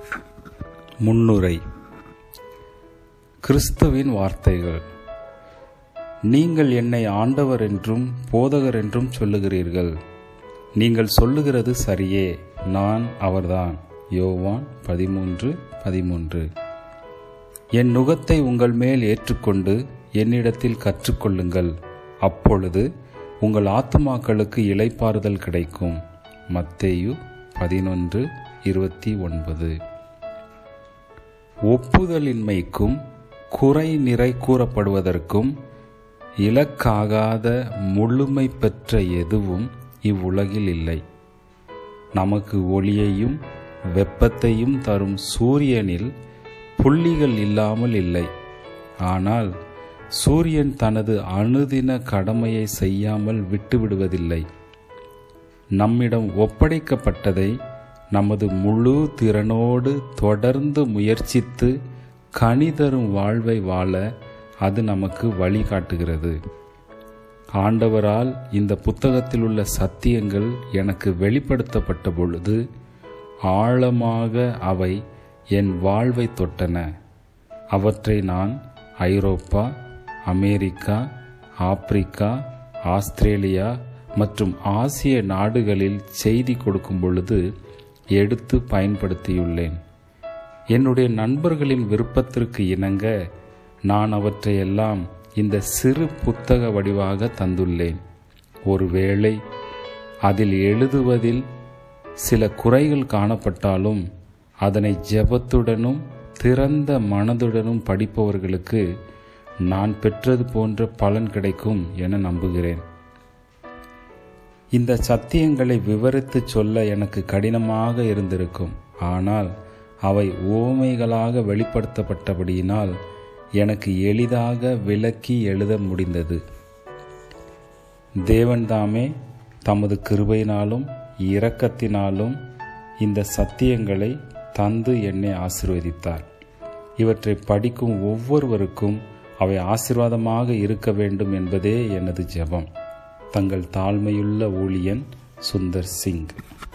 முன்னுரை. கிறிஸ்துவின் வார்த்தைகள். நீங்கள் என்னை ஆண்டவர் என்றும் போதகர் என்றும் சொல்லுகிறீர்கள். நீங்கள் சொல்லுகிறது சரியே, நான் அவர்தான். யோவான் 13:13. என் நுகத்தை உங்கள் மேல் ஏற்றுக்கொண்டு என்னிடத்தில் கற்றுக்கொள்ளுங்கள், அப்பொழுது உங்கள் ஆத்துமாக்களுக்கு இளைப்பாறுதல் கிடைக்கும். மத்தேயு 11:29. ஒப்புதலின்மைக்கும் குறை நிறை கூறப்படுவதற்கும் இலக்காகாத முழுமை பெற்ற எதுவும் இவ்வுலகில் இல்லை. நமக்கு ஒளியையும் வெப்பத்தையும் தரும் சூரியனில் புள்ளிகள் இல்லாமல் இல்லை. ஆனால் சூரியன் தனது அனுதின கடமையை செய்யாமல் விட்டுவிடுவதில்லை. நம்மிடம் ஒப்படைக்கப்பட்டதை நமது முழு திறனோடு தொடர்ந்து முயற்சித்து கனிதரும் வாழ்வை வாழ அது நமக்கு வழிகாட்டுகிறது. ஆண்டவரால் இந்த புத்தகத்தில் உள்ள சத்தியங்கள் எனக்கு வெளிப்படுத்தப்பட்ட பொழுது ஆழமாக அவை என் வாழ்வை தொட்டன. அவற்றை நான் ஐரோப்பா, அமெரிக்கா, ஆப்பிரிக்கா, ஆஸ்திரேலியா மற்றும் ஆசிய நாடுகளில் செய்தி கொடுக்கும் பொழுது எடுத்து பயன்படுத்தியுள்ளேன். என்னுடைய நண்பர்களின் விருப்பத்திற்கு இணங்க நான் அவற்றையெல்லாம் இந்த சிறு புத்தக வடிவாக தந்துள்ளேன். ஒருவேளை அதில் எழுதுவதில் சில குறைகள் காணப்பட்டாலும் அதனை ஜெபத்துடனும் திறந்த மனதுடனும் படிப்பவர்களுக்கு நான் பெற்றது போன்ற பலன் கிடைக்கும் என நம்புகிறேன். இந்த சத்தியங்களை விவரித்து சொல்ல எனக்கு கடினமாக இருந்திருக்கும். ஆனால் அவை உவமைகளாக வெளிப்படுத்தப்பட்டபடியினால் எனக்கு எளிதாக விளக்கி எழுத முடிந்தது. தேவன்தாமே தமது கிருபையினாலும் இரக்கத்தினாலும் இந்த சத்தியங்களை தந்து என்னை ஆசீர்வதித்தார். இவற்றை படிக்கும் ஒவ்வொருவருக்கும் அவை ஆசீர்வாதமாக இருக்க வேண்டும் என்பதே எனது ஜெபம். தங்கள் தாழ்மையுள்ள ஊழியன் சுந்தர் சிங்.